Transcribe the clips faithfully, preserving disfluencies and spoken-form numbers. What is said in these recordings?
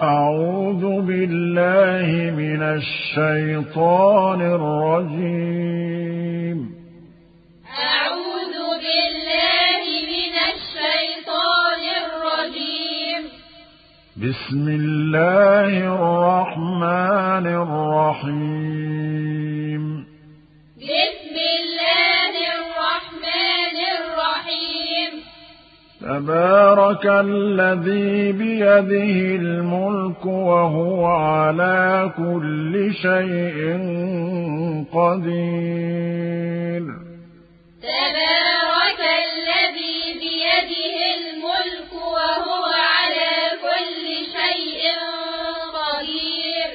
أعوذ بالله من الشيطان الرجيم. أعوذ بالله من الشيطان الرجيم. بسم الله الرحمن الرحيم. بسم الله الرحمن الرحيم. تبارك الذي بيده الملك وهو على كل شيء قدير. تبارك الذي بيده الملك وهو على كل شيء قدير.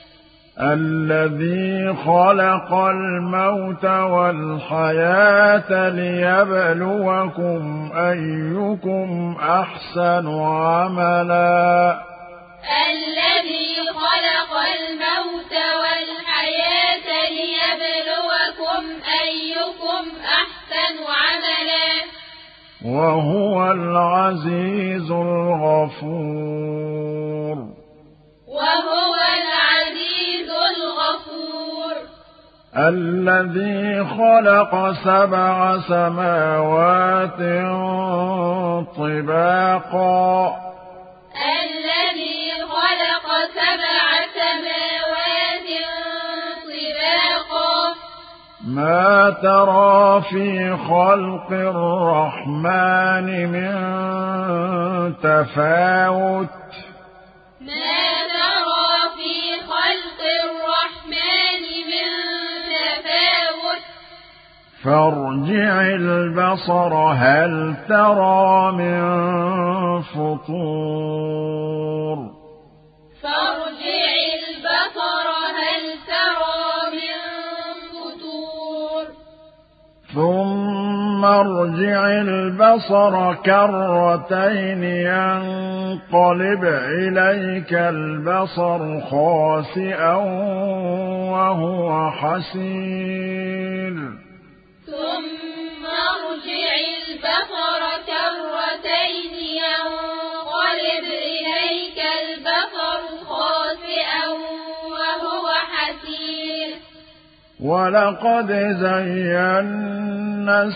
الذي خلق الموت والحياة ليبلوكم أيكم أحسن عملا. الذي خلق الموت والحياة ليبلوكم أيكم أحسن عملا. وهو العزيز الغفور. وهو العزيز الغفور. الذي خلق سبع سماوات طباقا. الذي خلق سبع سماوات طباقا. ما ترى في خلق الرحمن من تفاوت. ما ترى في خلق الرحمن من تفاوت. فارجع البصر هل ترى من فطور. فارجع البصر هل ترى من فطور. ثم ارجع البصر كرتين ينقلب إليك البصر خاسئا وهو حسير. ثم ارجع البصر كرتين ينقلب إليك البصر خاسئا وهو حسير. ولقد زينا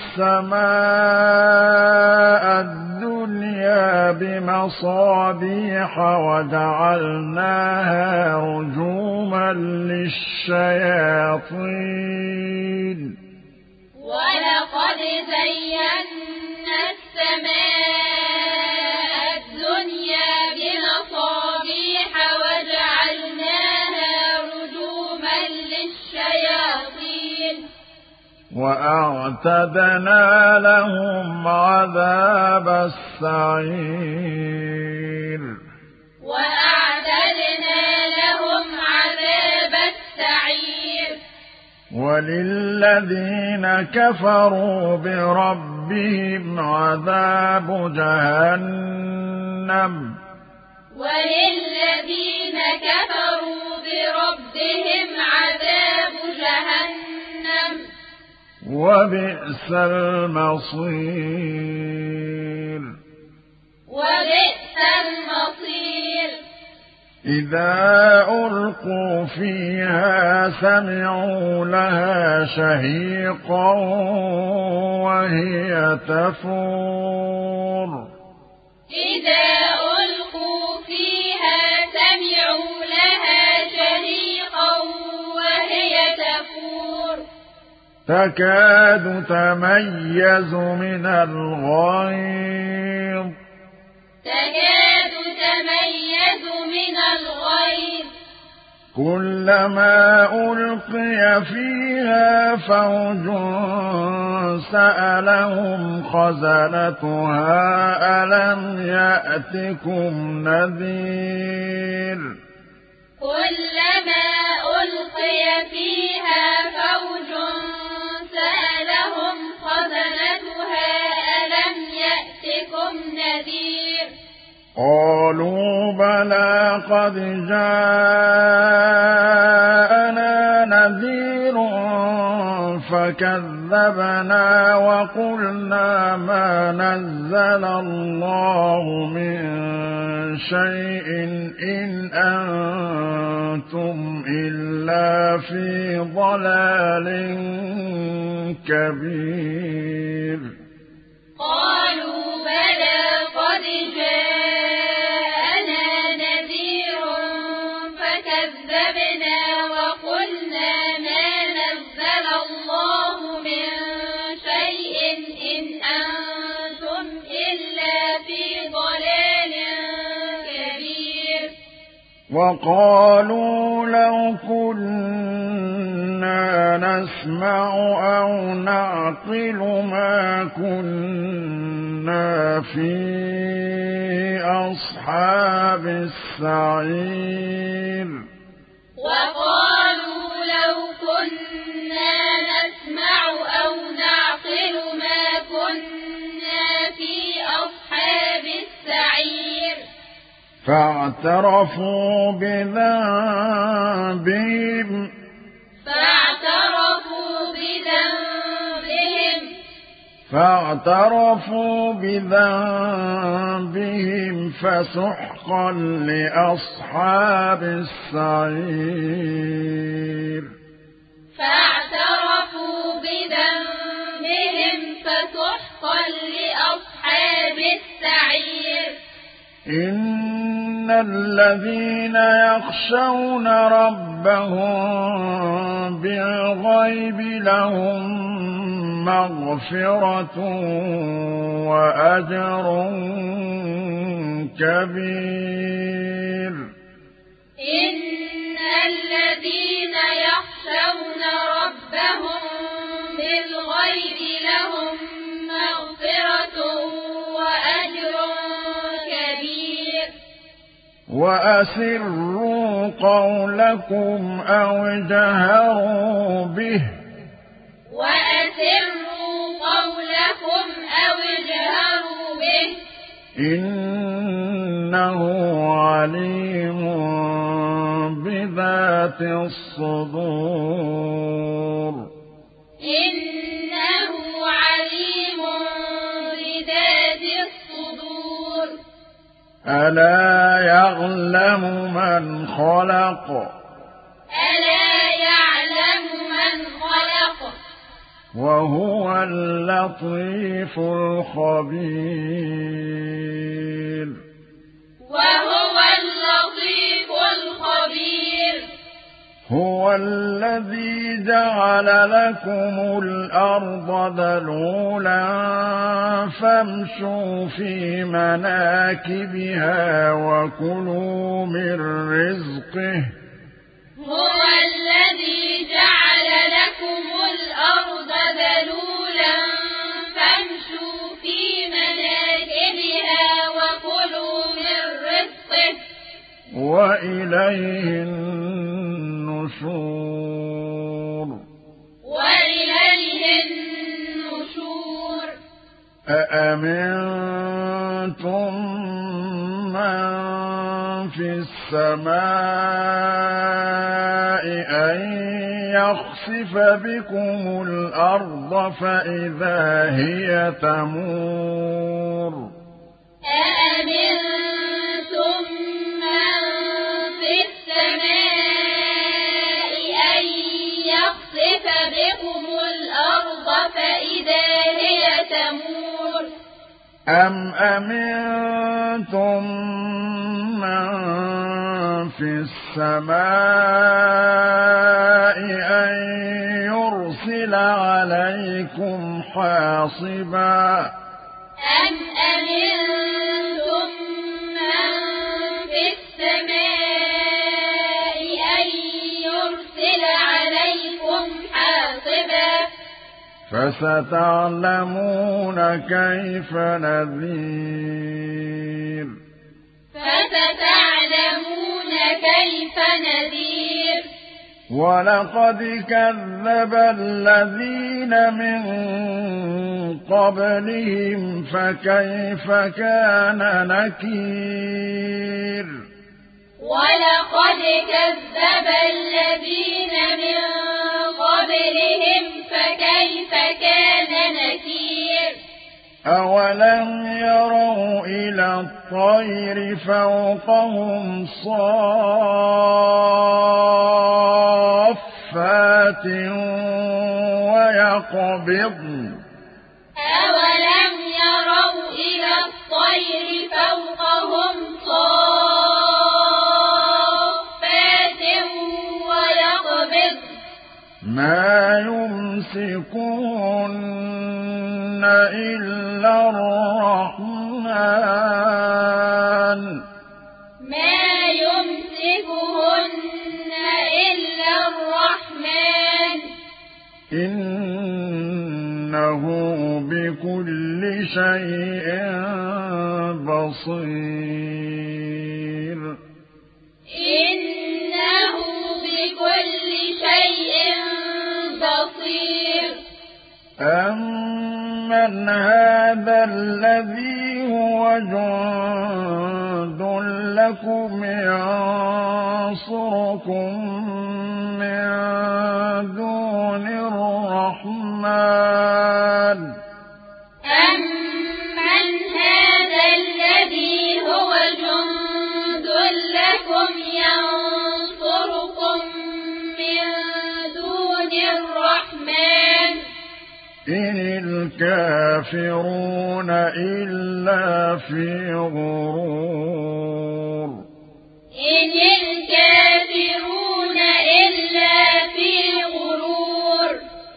السماء الدنيا بمصابيح وجعلناها رجوما للشياطين. ولقد زينا السماء الدنيا بمصابيح وجعلناها رجوما للشياطين. وأعتدنا لهم عذاب السعير. وأعتدنا لهم عذاب السعير. وللذين كفروا بربهم عذاب جهنم. وللذين كفروا بربهم عذاب جهنم. وبئس المصير. وبئس المصير. إذا ألقوا فيها سمعوا لها شهيقا وهي تفور. إذا ألقوا فيها سمعوا لها شهيقا وهي تفور. تكاد تميز من الغيظ. تكاد تميز من الغيظ. كلما ألقي فيها فوج سألهم خزنتها ألم يأتكم نذير. كلما ألقي فيها فوج سألهم خزنتها ألم يأتكم نذير. قالوا بلى قد جاءنا نذير فكذبنا وقلنا ما نزل الله من شيء إن أنتم إلا في ضلال كبير قالوا بلى قد جاءنا نذير فكذبنا وقلنا ما نزل الله من شيء إن أنتم إلا في ضلال كبير وقالوا لو كنا نسمع أو نعقل ما كنا في أصحاب السعير وقالوا لو كنا نسمع أو نعقل ما كنا في أصحاب السعير فاعترفوا بذنبهم فاعترفوا بذنبهم فاعترفوا بذنبهم فسحقا لأصحاب السعير فاعترفوا بذنبهم فسحقا لأصحاب السعير إن الذين يخشون ربهم بالغيب لهم مغفرة وأجر كبير إن الذين يخشون ربهم بالغيب لهم مغفرة وأجر كبير وأسروا قولكم أو اجهروا به وأسروا قولكم أو اجهروا به إنه عليم بذات الصدور إنه عليم بذات الصدور ألا يعلم من خلق ألا يعلم من خلق وهو اللطيف الخبير وهو اللطيف الخبير هو الذي جعل لكم الأرض ذلولا فامشوا في مناكبها وكلوا من رزقه هو الذي جعل لكم الأرض ذلولا فامشوا في مناكبها وكلوا من رزقه وإليه النشور وإليه النشور أأمنتم من في السماء أن يخسف بكم الأرض فإذا هي تمور أأمنتم من في السماء أن يخسف بكم الأرض فإذا هي تمور أم أمنتم من في السماء أن يرسل عليكم حاصبا أم أمنتم من في السماء أن يرسل عليكم حاصبا فستعلمون كيف نذير فستعلمون كيف نذير ولقد كذب الذين من قبلهم فكيف كان نكير ولقد كذب الذين من قبلهم فكيف كان نكير أولم يروا إلى الطير فوقهم صافات ويقبضن أولم يروا إلى الطير فوقهم صافات ويقبضن ما يمسكون إلا الرحمن ما يمسكهن إلا الرحمن إنه بكل شيء بصير إنه بكل شيء بصير أمن هذا الذي هو جند لكم ينصركم من دون الرحمن أمن هذا الذي هو جند لكم ينصركم من دون الرحمن إن الكافرون إلا في غرور إن الكافرون إلا في غرور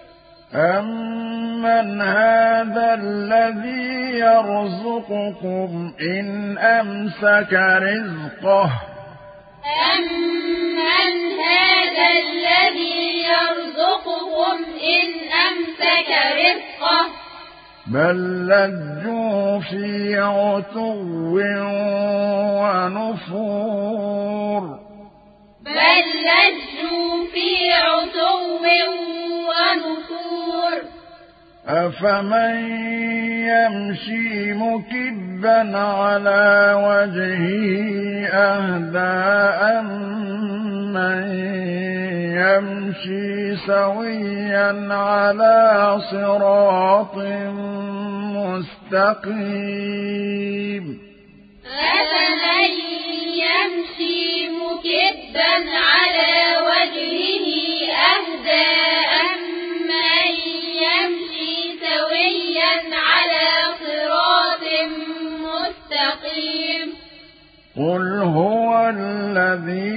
أمن هذا الذي يرزقكم إن أمسك رزقه أمن هذا الذي يرزقكم إن أمسك رزقه بل لجوا في عتو ونفور بل لجوا في عتو ونفور أفمن يمشي مكبا على وجهه أهدى أمن يمشي سويا على صراط مستقيم أفمن يمشي مكبا على وجهه أهدى أمن يمشي سويا على صراط مستقيم قل هو الذي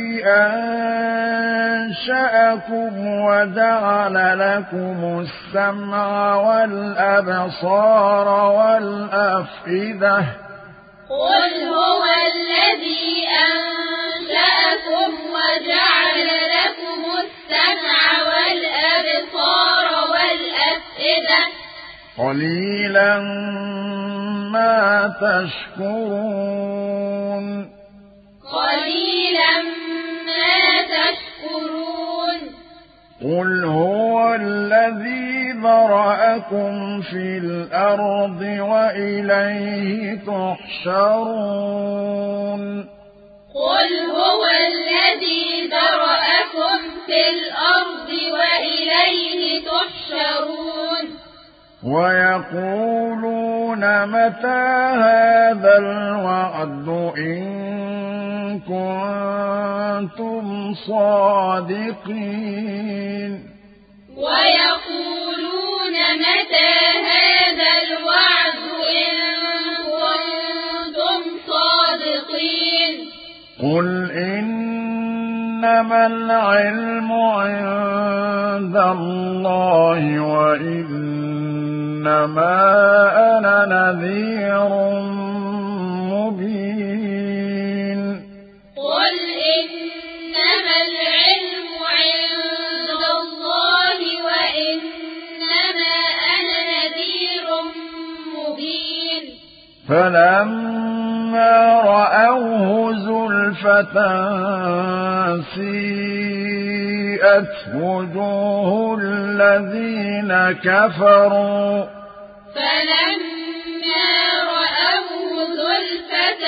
أنشأكم وجعل لكم السمع والأبصار والأفئدة قل هو الذي أنشأكم وجعل لكم السمع والأبصار والأفئدة قليلا ما تشكرون قليلا ما تشكرون قل هو الذي ذرأكم في الأرض وإليه تحشرون قل هو الذي ذرأكم في الأرض وإليه تحشرون ويقولون متى هذا الوعد إن كنتم صادقين ويقولون متى هذا الوعد إن كنتم صادقين قل إنما العلم عند الله وإنما أنا نذير مبين قل إنما العلم عند الله وإنما أنا نذير مبين فلما رأوه زلفة سيئت وجوه الذين كفروا فلما رأوه زلفة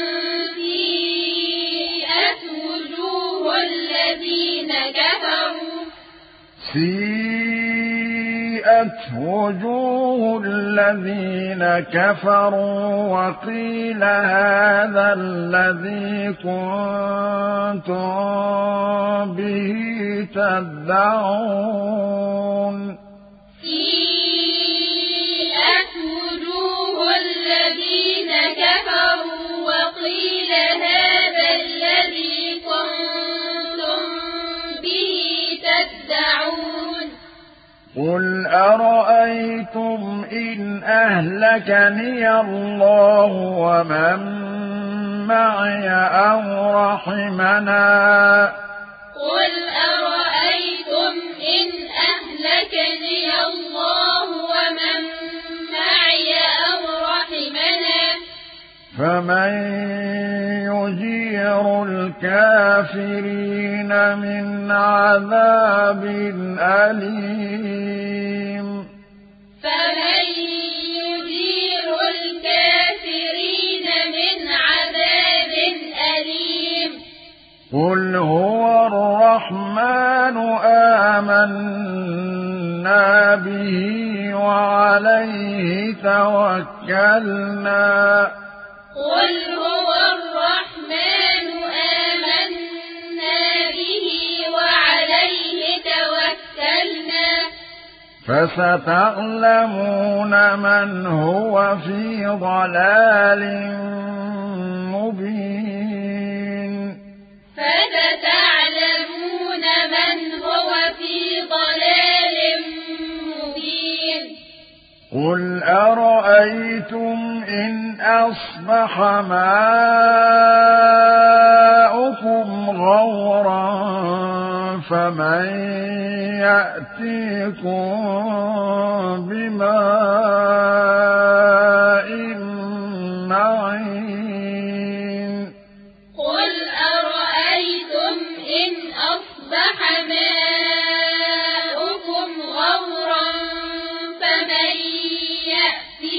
سيئت وجوه الذين كفروا سيئت وجوه الذين كفروا وقيل هذا الذي كنتم به تدعون سيئت وجوه الذين كفروا وقيل هذا الذي كنتم به تدعون قل أرأيتم إن أهلكني الله ومن معي أو رحمنا قل أرأيتم إن أهلكني الله ومن معي أو رحمنا فمن يجير الكافرين من عذاب أليم فمن يجير الكافرين من عذاب أليم قل هو الرحمن آمنا به وعليه توكلنا قل هو الرحمن آمنا به وعليه توكلنا فستعلمون من هو في ضلال مبين فستعلمون من هو في ضلال مبين قل أرأيتم إن أصبح ماؤكم غورا فمن يأتيكم بماء معين قل أرأيتم إن أصبح ماؤكم غورا فمن يأتيكم